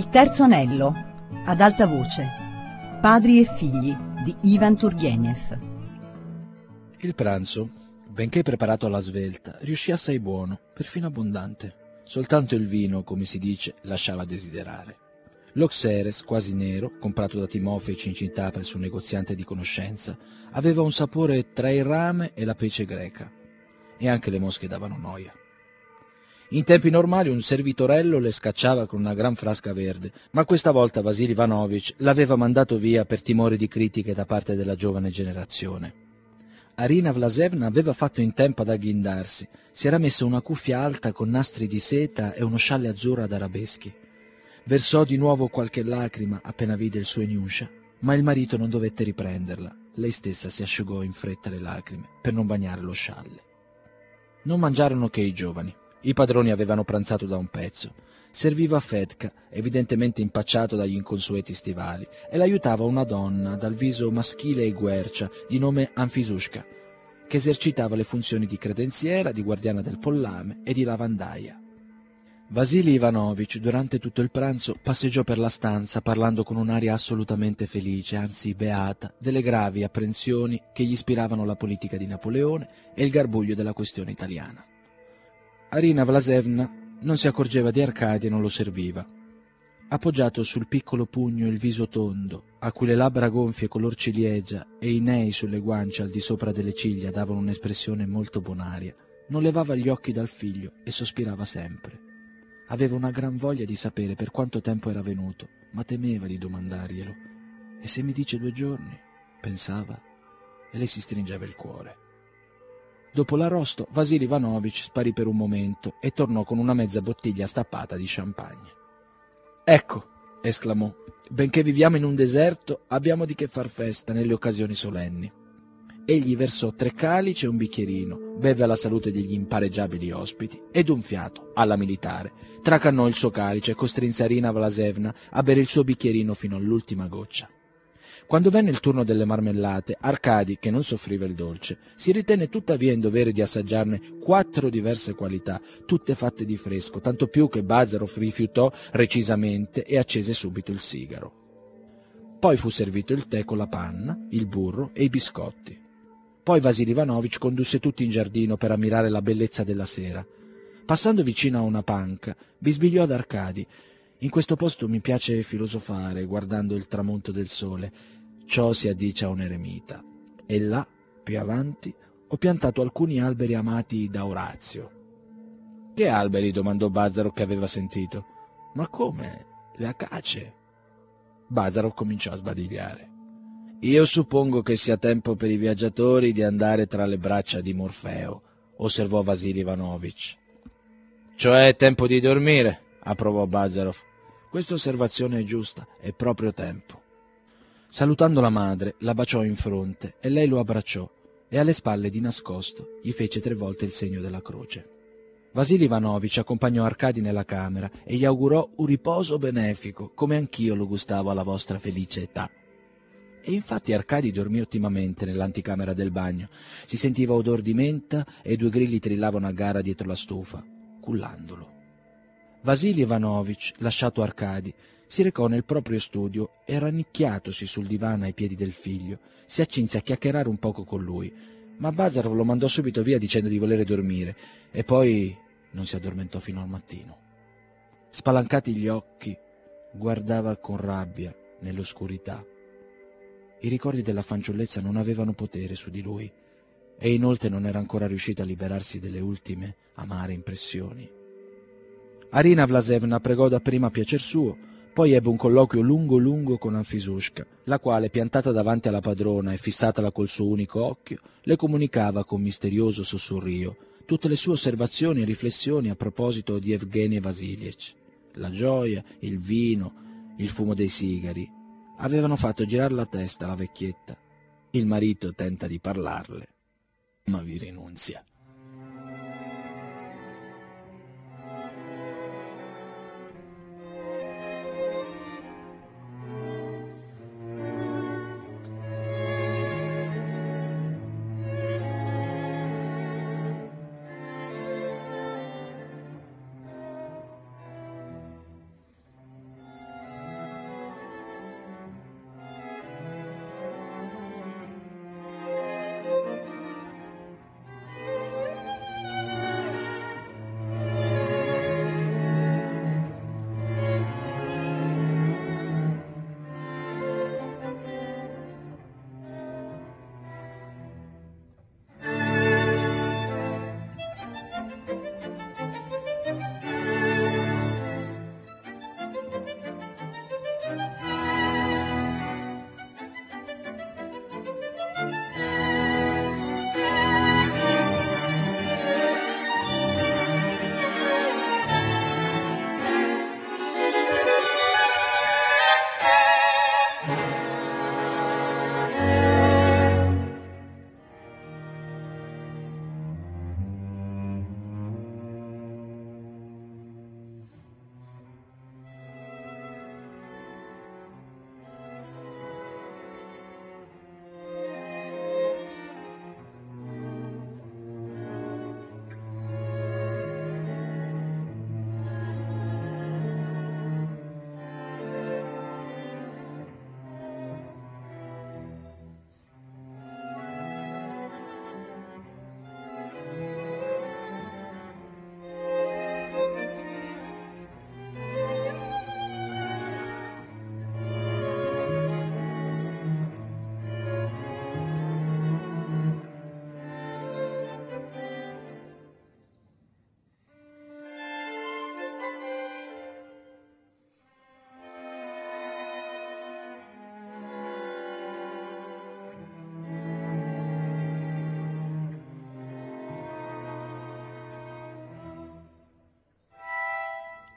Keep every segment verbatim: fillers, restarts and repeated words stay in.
Il terzo anello, ad alta voce. Padri e figli di Ivan Turgenev. Il pranzo, benché preparato alla svelta, riuscì assai buono, perfino abbondante. Soltanto il vino, come si dice, lasciava desiderare. Lo Xeres, quasi nero, comprato da Timofei Cincinta presso un negoziante di conoscenza, aveva un sapore tra il rame e la pece greca. E anche le mosche davano noia. In tempi normali un servitorello le scacciava con una gran frasca verde, ma questa volta Vasilij Ivanovich l'aveva mandato via per timore di critiche da parte della giovane generazione. Arina Vlasevna aveva fatto in tempo ad agghindarsi, si era messa una cuffia alta con nastri di seta e uno scialle azzurro ad arabeschi. Versò di nuovo qualche lacrima appena vide il suo Enyusha, ma il marito non dovette riprenderla. Lei stessa si asciugò in fretta le lacrime per non bagnare lo scialle. Non mangiarono che i giovani. I padroni avevano pranzato da un pezzo. Serviva Fedka, evidentemente impacciato dagli inconsueti stivali, e l'aiutava una donna dal viso maschile e guercia, di nome Anfisushka, che esercitava le funzioni di credenziera, di guardiana del pollame e di lavandaia. Vasilij Ivanovich, durante tutto il pranzo, passeggiò per la stanza parlando con un'aria assolutamente felice, anzi beata, delle gravi apprensioni che gli ispiravano la politica di Napoleone e il garbuglio della questione italiana. Arina Vlasevna non si accorgeva di Arcadi e non lo serviva. Appoggiato sul piccolo pugno il viso tondo, a cui le labbra gonfie color ciliegia e i nei sulle guance al di sopra delle ciglia davano un'espressione molto bonaria, non levava gli occhi dal figlio e sospirava sempre. Aveva una gran voglia di sapere per quanto tempo era venuto, ma temeva di domandarglielo. E se mi dice due giorni? Pensava, e le si stringeva il cuore. Dopo l'arrosto, Vasilij Ivanovich sparì per un momento e tornò con una mezza bottiglia stappata di champagne. «Ecco», esclamò, «benché viviamo in un deserto, abbiamo di che far festa nelle occasioni solenni». Egli versò tre calici e un bicchierino, beve alla salute degli impareggiabili ospiti e d'un fiato, alla militare, tracannò il suo calice e costrinse Arina Vlasevna a bere il suo bicchierino fino all'ultima goccia. Quando venne il turno delle marmellate, Arcadi, che non soffriva il dolce, si ritenne tuttavia in dovere di assaggiarne quattro diverse qualità, tutte fatte di fresco, tanto più che Bazarov rifiutò recisamente e accese subito il sigaro. Poi fu servito il tè con la panna, il burro e i biscotti. Poi Vasilij Ivanovich condusse tutti in giardino per ammirare la bellezza della sera. Passando vicino a una panca, bisbigliò ad Arcadi: «In questo posto mi piace filosofare, guardando il tramonto del sole. Ciò si addice a un eremita. E là, più avanti, ho piantato alcuni alberi amati da Orazio». «Che alberi?» domandò Bazarov, che aveva sentito. «Ma come? Le acacie?» Bazarov cominciò a sbadigliare. «Io suppongo che sia tempo per i viaggiatori di andare tra le braccia di Morfeo», osservò Vasilij Ivanovich. «Cioè è tempo di dormire», approvò Bazarov. «Questa osservazione è giusta, è proprio tempo». Salutando la madre, la baciò in fronte e lei lo abbracciò e alle spalle di nascosto gli fece tre volte il segno della croce. Vasilij Ivanovich accompagnò Arcadi nella camera e gli augurò un riposo benefico, come anch'io lo gustavo alla vostra felice età. E infatti Arcadi dormì ottimamente nell'anticamera del bagno. Si sentiva odor di menta e due grilli trillavano a gara dietro la stufa, cullandolo. Vasilij Ivanovich, lasciato Arcadi, si recò nel proprio studio e, rannicchiatosi sul divano ai piedi del figlio, si accinse a chiacchierare un poco con lui, ma Bazarov lo mandò subito via dicendo di volere dormire, e poi non si addormentò fino al mattino. Spalancati gli occhi, guardava con rabbia nell'oscurità. I ricordi della fanciullezza non avevano potere su di lui, e inoltre non era ancora riuscito a liberarsi delle ultime amare impressioni. Arina Vlasevna pregò dapprima a piacer suo, poi ebbe un colloquio lungo lungo con Anfisushka, la quale, piantata davanti alla padrona e fissatala col suo unico occhio, le comunicava con misterioso sussurrio tutte le sue osservazioni e riflessioni a proposito di Evgeny Vasilievich. La gioia, il vino, il fumo dei sigari avevano fatto girar la testa alla vecchietta. Il marito tenta di parlarle, ma vi rinunzia.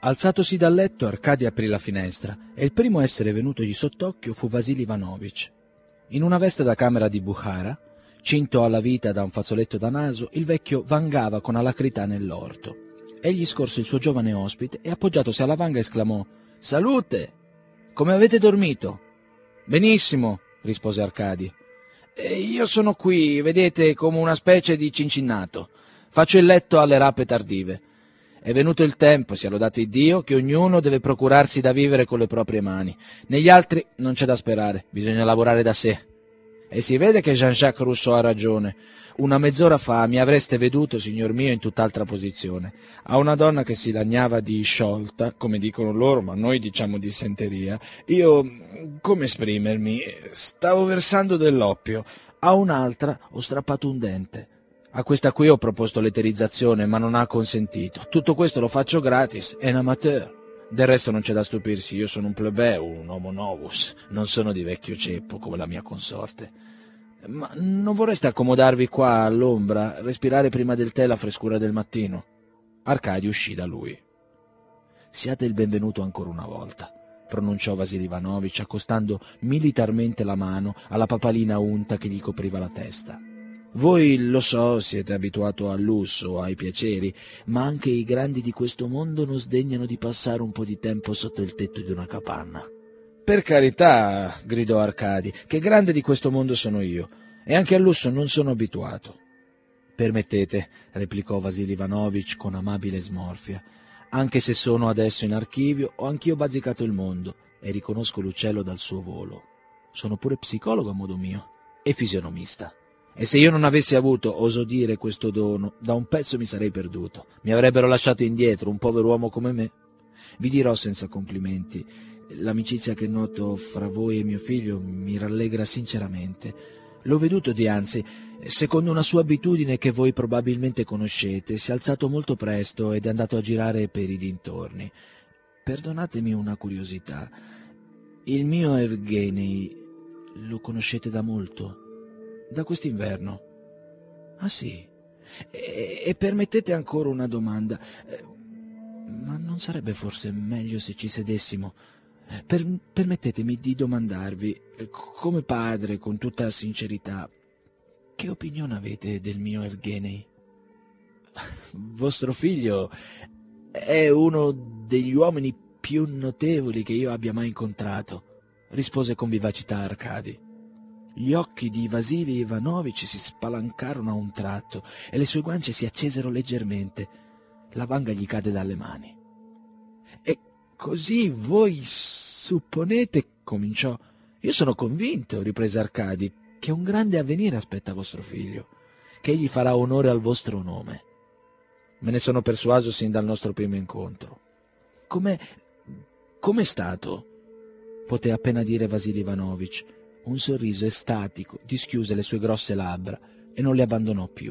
Alzatosi dal letto, Arkady aprì la finestra e il primo a essere venutogli sott'occhio fu Vasilij Ivanovich. In una veste da camera di Bukhara, cinto alla vita da un fazzoletto da naso, il vecchio vangava con alacrità nell'orto. Egli scorse il suo giovane ospite e, appoggiatosi alla vanga, esclamò: «Salute! Come avete dormito?» «Benissimo», rispose Arkady. «E io sono qui, vedete, come una specie di cincinnato. Faccio il letto alle rape tardive. È venuto il tempo, sia lodato Iddio, che ognuno deve procurarsi da vivere con le proprie mani. Negli altri non c'è da sperare, bisogna lavorare da sé. E si vede che Jean-Jacques Rousseau ha ragione. Una mezz'ora fa mi avreste veduto, signor mio, in tutt'altra posizione. A una donna che si lagnava di sciolta, come dicono loro, ma noi diciamo dissenteria. Io, come esprimermi, stavo versando dell'oppio. A un'altra ho strappato un dente. A questa qui ho proposto l'eterizzazione, ma non ha consentito. Tutto questo lo faccio gratis, è un amateur. Del resto non c'è da stupirsi, io sono un plebeo, un homo novus, non sono di vecchio ceppo come la mia consorte. Ma non vorreste accomodarvi qua all'ombra, respirare prima del tè la frescura del mattino?» Arkady uscì da lui. «Siate il benvenuto ancora una volta», pronunciò Vasilij Ivanovich, accostando militarmente la mano alla papalina unta che gli copriva la testa. «Voi, lo so, siete abituato al lusso, ai piaceri, ma anche i grandi di questo mondo non sdegnano di passare un po' di tempo sotto il tetto di una capanna». «Per carità», gridò Arkady, «che grande di questo mondo sono io, e anche al lusso non sono abituato». «Permettete», replicò Vasilij Ivanovich con amabile smorfia, «anche se sono adesso in archivio, ho anch'io bazzicato il mondo e riconosco l'uccello dal suo volo. Sono pure psicologo a modo mio e fisionomista. E se io non avessi avuto, oso dire, questo dono, da un pezzo mi sarei perduto. Mi avrebbero lasciato indietro, un povero uomo come me. Vi dirò senza complimenti, l'amicizia che noto fra voi e mio figlio mi rallegra sinceramente. L'ho veduto dianzi, secondo una sua abitudine che voi probabilmente conoscete, si è alzato molto presto ed è andato a girare per i dintorni. Perdonatemi una curiosità. Il mio Evgenij lo conoscete da molto? Da quest'inverno?» «Ah sì? E, e permettete ancora una domanda. Ma non sarebbe forse meglio se ci sedessimo? Per, permettetemi di domandarvi, come padre, con tutta sincerità, che opinione avete del mio Evgenij?» «Vostro figlio è uno degli uomini più notevoli che io abbia mai incontrato», rispose con vivacità Arkady. Gli occhi di Vasilij Ivanovich si spalancarono a un tratto e le sue guance si accesero leggermente. La vanga gli cade dalle mani. «E così voi supponete», cominciò. «Io sono convinto», riprese Arkady, «che un grande avvenire aspetta vostro figlio, che egli farà onore al vostro nome. Me ne sono persuaso sin dal nostro primo incontro». «Come... com'è stato?» poté appena dire Vasilij Ivanovich. Un sorriso estatico dischiuse le sue grosse labbra e non le abbandonò più.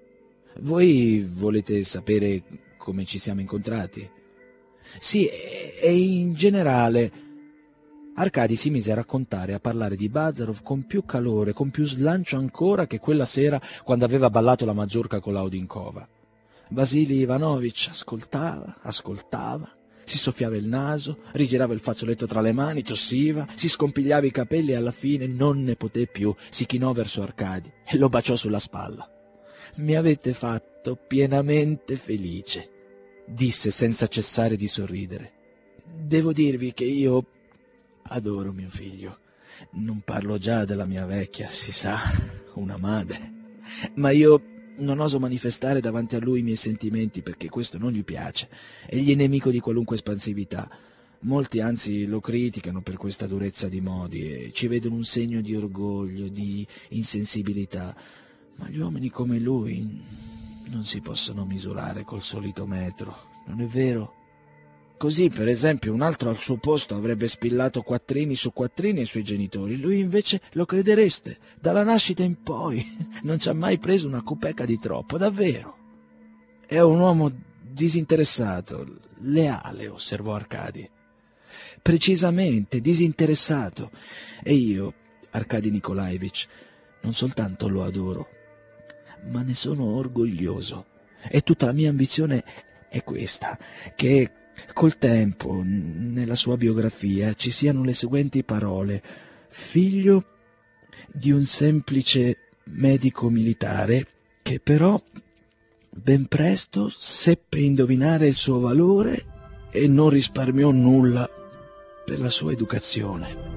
«Voi volete sapere come ci siamo incontrati?» «Sì, e in generale...» Arkady si mise a raccontare e a parlare di Bazarov con più calore, con più slancio ancora che quella sera quando aveva ballato la mazurka con l'Audinkova. Vasilij Ivanovich ascoltava, ascoltava, si soffiava il naso, rigirava il fazzoletto tra le mani, tossiva, si scompigliava i capelli e alla fine non ne poté più, si chinò verso Arkady e lo baciò sulla spalla. «Mi avete fatto pienamente felice», disse senza cessare di sorridere. «Devo dirvi che io adoro mio figlio. Non parlo già della mia vecchia, si sa, una madre, ma io non oso manifestare davanti a lui i miei sentimenti perché questo non gli piace. Egli è nemico di qualunque espansività. Molti anzi lo criticano per questa durezza di modi e ci vedono un segno di orgoglio, di insensibilità. Ma gli uomini come lui non si possono misurare col solito metro, non è vero? Così, per esempio, un altro al suo posto avrebbe spillato quattrini su quattrini ai suoi genitori. Lui invece, lo credereste, dalla nascita in poi non ci ha mai preso una copeca di troppo, davvero. È un uomo disinteressato, leale, osservò Arkady. Precisamente, disinteressato. E io, Arkady Nikolaevich, non soltanto lo adoro, ma ne sono orgoglioso. E tutta la mia ambizione è questa, che col tempo, nella sua biografia, ci siano le seguenti parole: figlio di un semplice medico militare che però ben presto seppe indovinare il suo valore e non risparmiò nulla per la sua educazione.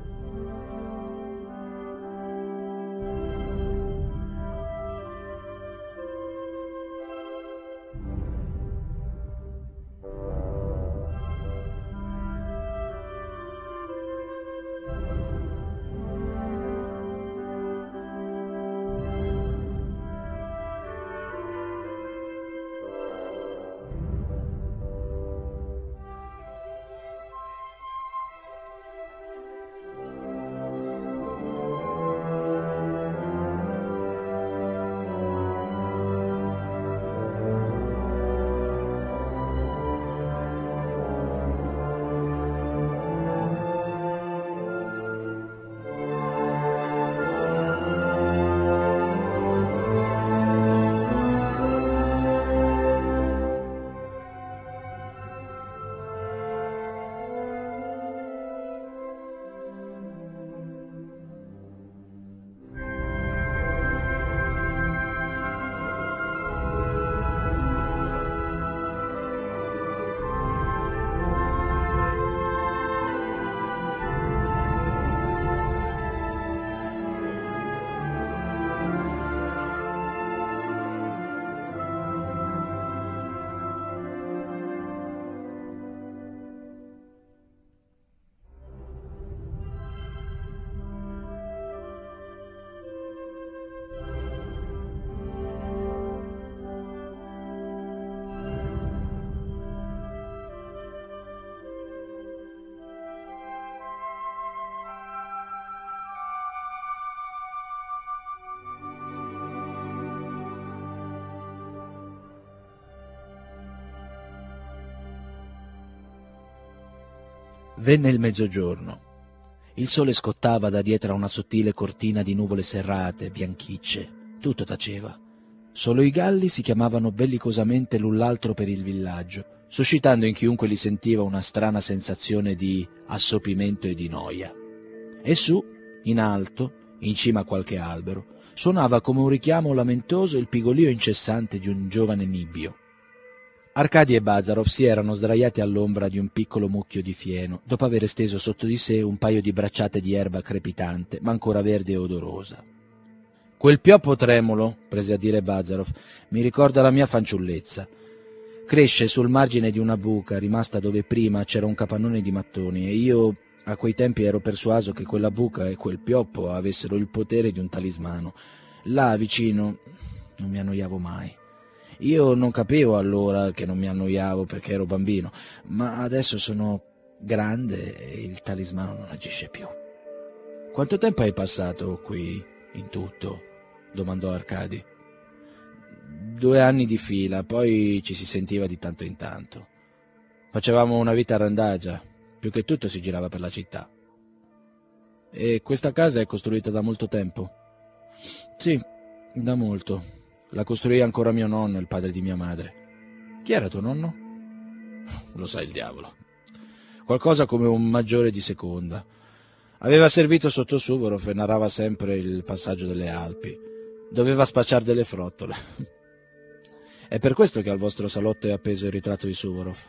Venne il mezzogiorno. Il sole scottava da dietro a una sottile cortina di nuvole serrate, bianchicce. Tutto taceva. Solo i galli si chiamavano bellicosamente l'un l'altro per il villaggio, suscitando in chiunque li sentiva una strana sensazione di assopimento e di noia. E su, in alto, in cima a qualche albero, suonava come un richiamo lamentoso il pigolio incessante di un giovane nibbio. Arkady e Bazarov si erano sdraiati all'ombra di un piccolo mucchio di fieno, dopo aver esteso sotto di sé un paio di bracciate di erba crepitante, ma ancora verde e odorosa. «Quel pioppo tremolo», prese a dire Bazarov, «mi ricorda la mia fanciullezza. Cresce sul margine di una buca, rimasta dove prima c'era un capannone di mattoni, e io a quei tempi ero persuaso che quella buca e quel pioppo avessero il potere di un talismano. Là, vicino, non mi annoiavo mai. Io non capivo allora che non mi annoiavo perché ero bambino, ma adesso sono grande e il talismano non agisce più». «Quanto tempo hai passato qui, in tutto?» domandò Arkady. «Due anni di fila, poi ci si sentiva di tanto in tanto. Facevamo una vita a randagia, più che tutto si girava per la città». «E questa casa è costruita da molto tempo?» «Sì, da molto. La costruì ancora mio nonno, il padre di mia madre». «Chi era tuo nonno?» «Lo sa il diavolo. Qualcosa come un maggiore di seconda. Aveva servito sotto Suvorov e narrava sempre il passaggio delle Alpi. Doveva spacciar delle frottole. È per questo che al vostro salotto è appeso il ritratto di Suvorov.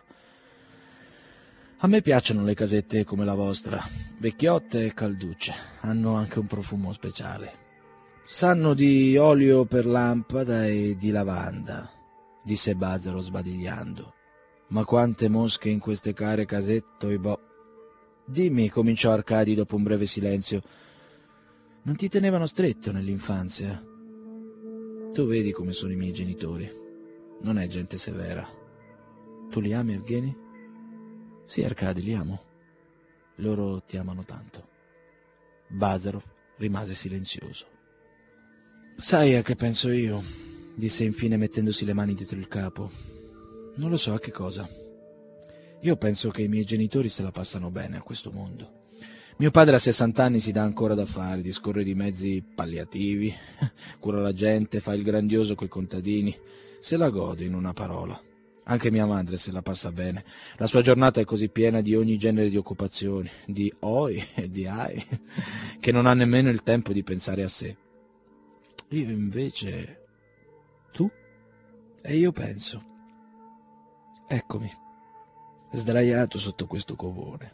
A me piacciono le casette come la vostra, vecchiotte e calducce. Hanno anche un profumo speciale. Sanno di olio per lampada e di lavanda», disse Bazarov sbadigliando. «Ma quante mosche in queste care casette, boh». «Dimmi», cominciò Arkady dopo un breve silenzio, «non ti tenevano stretto nell'infanzia? Tu vedi come sono i miei genitori. Non è gente severa. Tu li ami, Evgeny?» «Sì, Arkady, li amo. Loro ti amano tanto». Bazarov rimase silenzioso. «Sai a che penso io?» disse infine mettendosi le mani dietro il capo. «Non lo so a che cosa. Io penso che i miei genitori se la passano bene a questo mondo. Mio padre a sessant'anni si dà ancora da fare, discorre di mezzi palliativi, cura la gente, fa il grandioso coi contadini, se la gode in una parola. Anche mia madre se la passa bene. La sua giornata è così piena di ogni genere di occupazioni, di oi e di ai, che non ha nemmeno il tempo di pensare a sé. Io invece... Tu? E io penso... Eccomi, sdraiato sotto questo covone.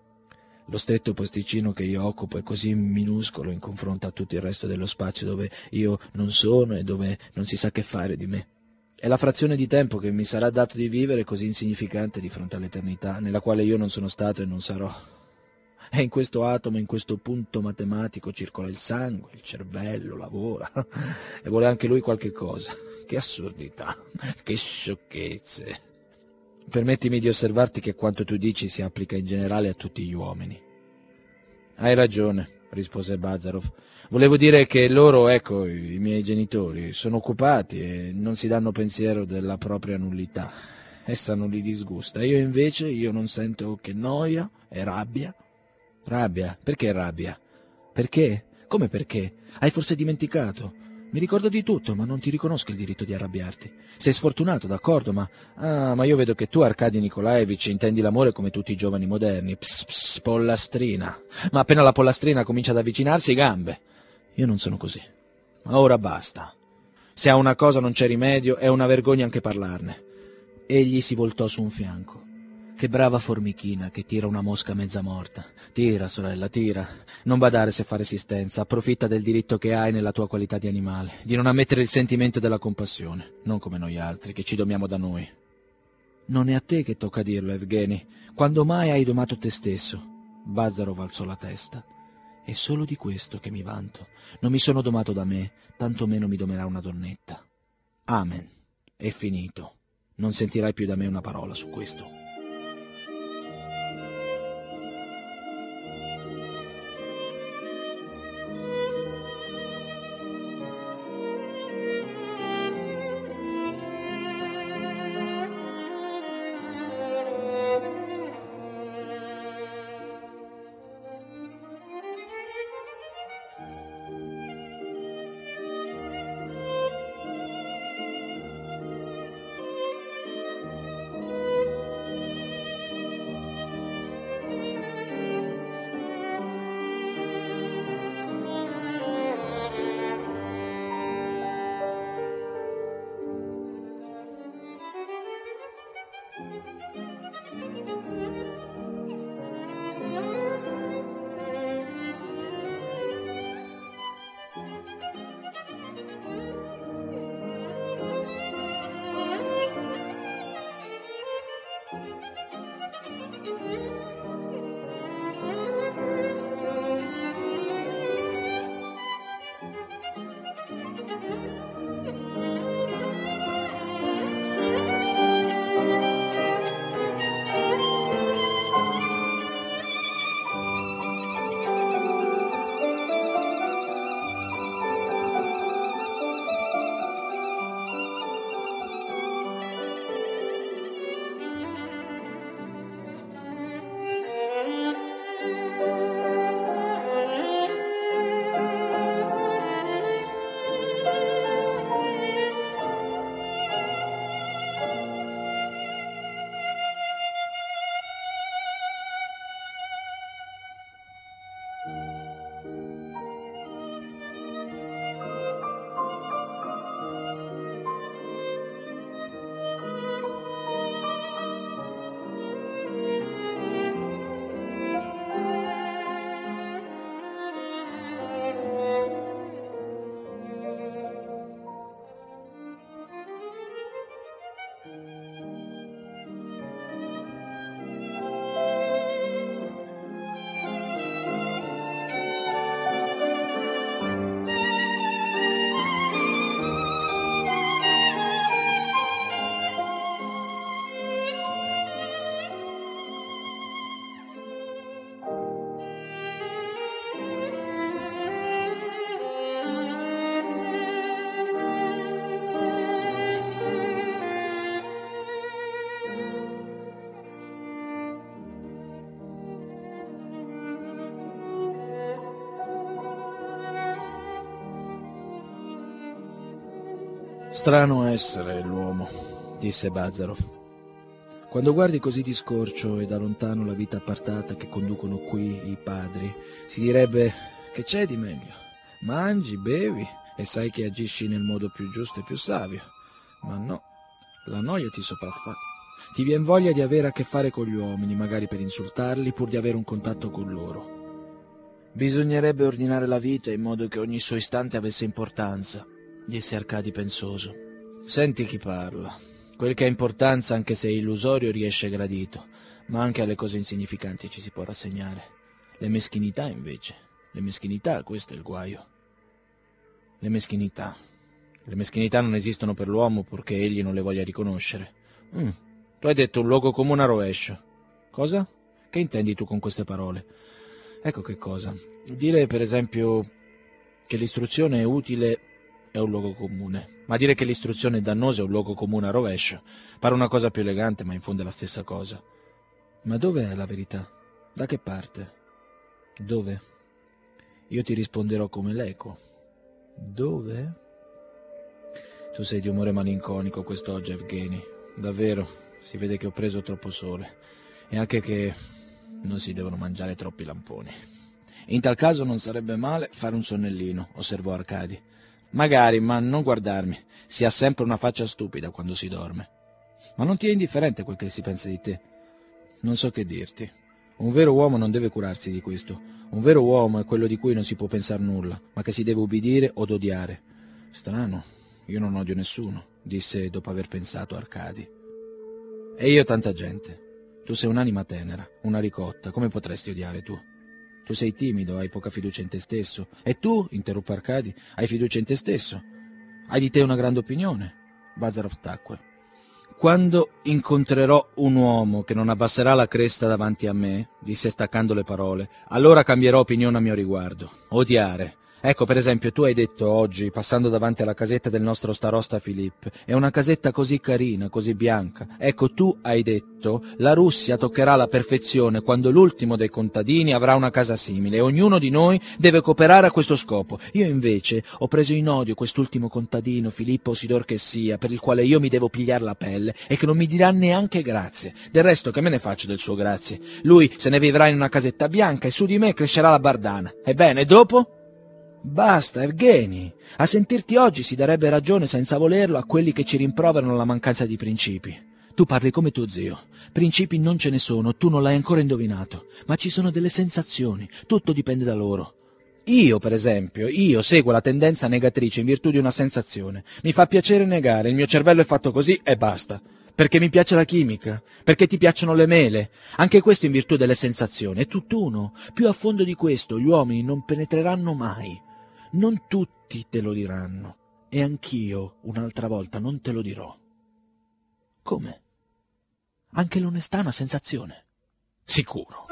Lo stretto posticino che io occupo è così minuscolo in confronto a tutto il resto dello spazio dove io non sono e dove non si sa che fare di me. È la frazione di tempo che mi sarà dato di vivere così insignificante di fronte all'eternità, nella quale io non sono stato e non sarò. E in questo atomo, in questo punto matematico circola il sangue, il cervello, lavora, e vuole anche lui qualche cosa. Che assurdità, che sciocchezze. Permettimi di osservarti che quanto tu dici si applica in generale a tutti gli uomini. Hai ragione, rispose Bazarov. Volevo dire che loro, ecco, i miei genitori, sono occupati e non si danno pensiero della propria nullità. Essa non li disgusta. Io invece, io non sento che noia e rabbia. Rabbia? Perché rabbia? Perché? Come perché? Hai forse dimenticato? Mi ricordo di tutto, ma non ti riconosco il diritto di arrabbiarti. Sei sfortunato, d'accordo, ma... Ah, ma io vedo che tu, Arkady Nikolaevich, intendi l'amore come tutti i giovani moderni. Pss, pss, pollastrina. Ma appena la pollastrina comincia ad avvicinarsi, gambe. Io non sono così. Ma ora basta. Se a una cosa non c'è rimedio, è una vergogna anche parlarne. Egli si voltò su un fianco. Che brava formichina che tira una mosca mezza morta. Tira, sorella, tira. Non badare se fa resistenza. Approfitta del diritto che hai nella tua qualità di animale, di non ammettere il sentimento della compassione, non come noi altri, che ci domiamo da noi. Non è a te che tocca dirlo, Evgeny. Quando mai hai domato te stesso? Bazarov alzò la testa. È solo di questo che mi vanto. Non mi sono domato da me, tantomeno mi domerà una donnetta. Amen. È finito. Non sentirai più da me una parola su questo. Strano essere l'uomo, disse Bazarov. Quando guardi così di scorcio e da lontano la vita appartata che conducono qui i padri, si direbbe che c'è di meglio. Mangi, bevi e sai che agisci nel modo più giusto e più savio. Ma no, la noia ti sopraffa. Ti vien voglia di avere a che fare con gli uomini, magari per insultarli, pur di avere un contatto con loro. Bisognerebbe ordinare la vita in modo che ogni suo istante avesse importanza, disse Arcadi pensoso. Senti chi parla. Quel che ha importanza, anche se è illusorio, riesce gradito, ma anche alle cose insignificanti ci si può rassegnare. Le meschinità, invece, le meschinità, questo è il guaio. Le meschinità. Le meschinità non esistono per l'uomo purché egli non le voglia riconoscere. Mm. Tu hai detto un luogo comune a rovescio. Cosa? Che intendi tu con queste parole? Ecco che cosa. Dire, per esempio, che l'istruzione è utile è un luogo comune, ma dire che l'istruzione è dannosa è un luogo comune a rovescio. Pare una cosa più elegante, ma in fondo è la stessa cosa. Ma dove è la verità? Da che parte? Dove? Io ti risponderò come l'eco. Dove? Tu sei di umore malinconico quest'oggi, Evgeny. Davvero, si vede che ho preso troppo sole. E anche che non si devono mangiare troppi lamponi. In tal caso non sarebbe male fare un sonnellino, osservò Arcadi. Magari, ma non guardarmi. Si ha sempre una faccia stupida quando si dorme. Ma non ti è indifferente quel che si pensa di te? Non so che dirti. Un vero uomo non deve curarsi di questo. Un vero uomo è quello di cui non si può pensare nulla, ma che si deve ubbidire od odiare. Strano, io non odio nessuno, disse dopo aver pensato Arcadi. E io tanta gente. Tu sei un'anima tenera, una ricotta, come potresti odiare tu? Tu sei timido, hai poca fiducia in te stesso. E tu, interruppe Arcadi, hai fiducia in te stesso. Hai di te una grande opinione. Bazarov tacque. Quando incontrerò un uomo che non abbasserà la cresta davanti a me, disse staccando le parole, allora cambierò opinione a mio riguardo. Odiare. Ecco, per esempio, tu hai detto oggi, passando davanti alla casetta del nostro starosta Filippo, è una casetta così carina, così bianca. Ecco, tu hai detto, la Russia toccherà la perfezione quando l'ultimo dei contadini avrà una casa simile, e ognuno di noi deve cooperare a questo scopo. Io invece ho preso in odio quest'ultimo contadino, Filippo Sidor che sia, per il quale io mi devo pigliar la pelle, e che non mi dirà neanche grazie. Del resto, che me ne faccio del suo grazie? Lui se ne vivrà in una casetta bianca, e su di me crescerà la bardana. Ebbene, dopo? Basta, Evgeny. A sentirti oggi si darebbe ragione senza volerlo a quelli che ci rimproverano la mancanza di principi. Tu parli come tuo zio. Principi non ce ne sono, tu non l'hai ancora indovinato. Ma ci sono delle sensazioni, tutto dipende da loro. Io, per esempio, io seguo la tendenza negatrice in virtù di una sensazione. Mi fa piacere negare, il mio cervello è fatto così e basta. Perché mi piace la chimica, perché ti piacciono le mele, anche questo in virtù delle sensazioni. È tutt'uno. Più a fondo di questo gli uomini non penetreranno mai. Non tutti te lo diranno, e anch'io un'altra volta non te lo dirò. Come? Anche l'onestà è una sensazione? Sicuro.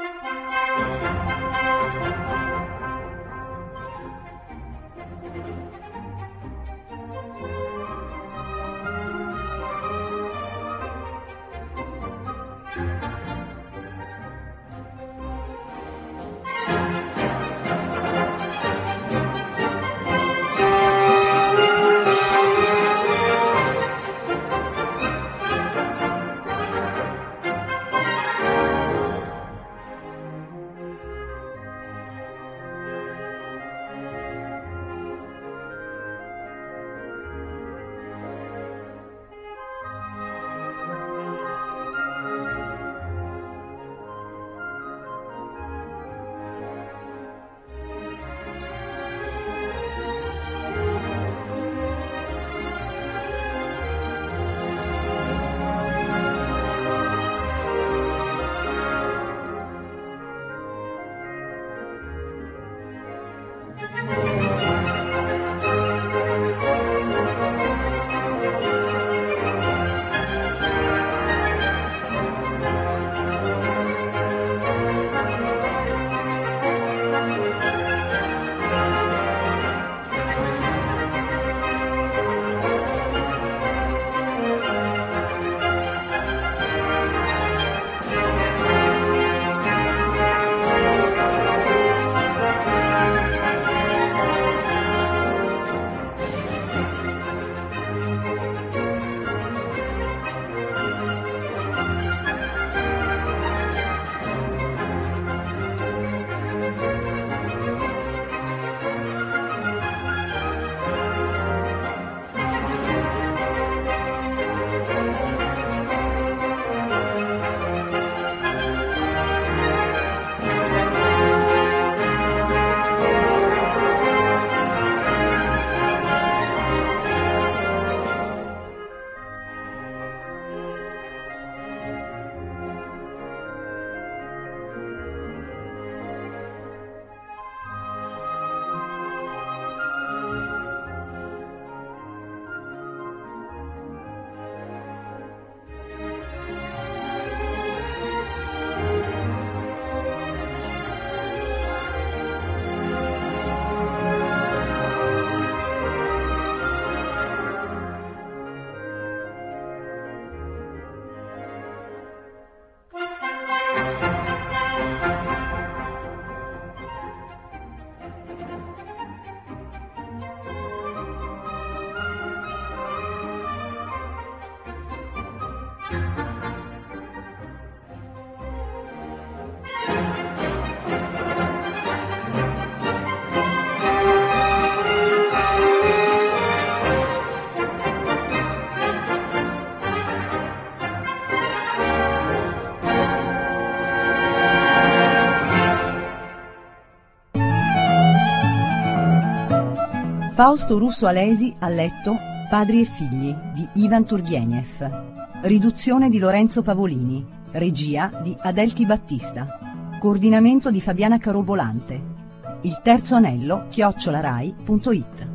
Fausto Russo Alesi ha letto Padri e figli di Ivan Turgenev. Riduzione di Lorenzo Pavolini. Regia di Adelchi Battista. Coordinamento di Fabiana Carobolante. Il terzo anello chiocciolarai punto it.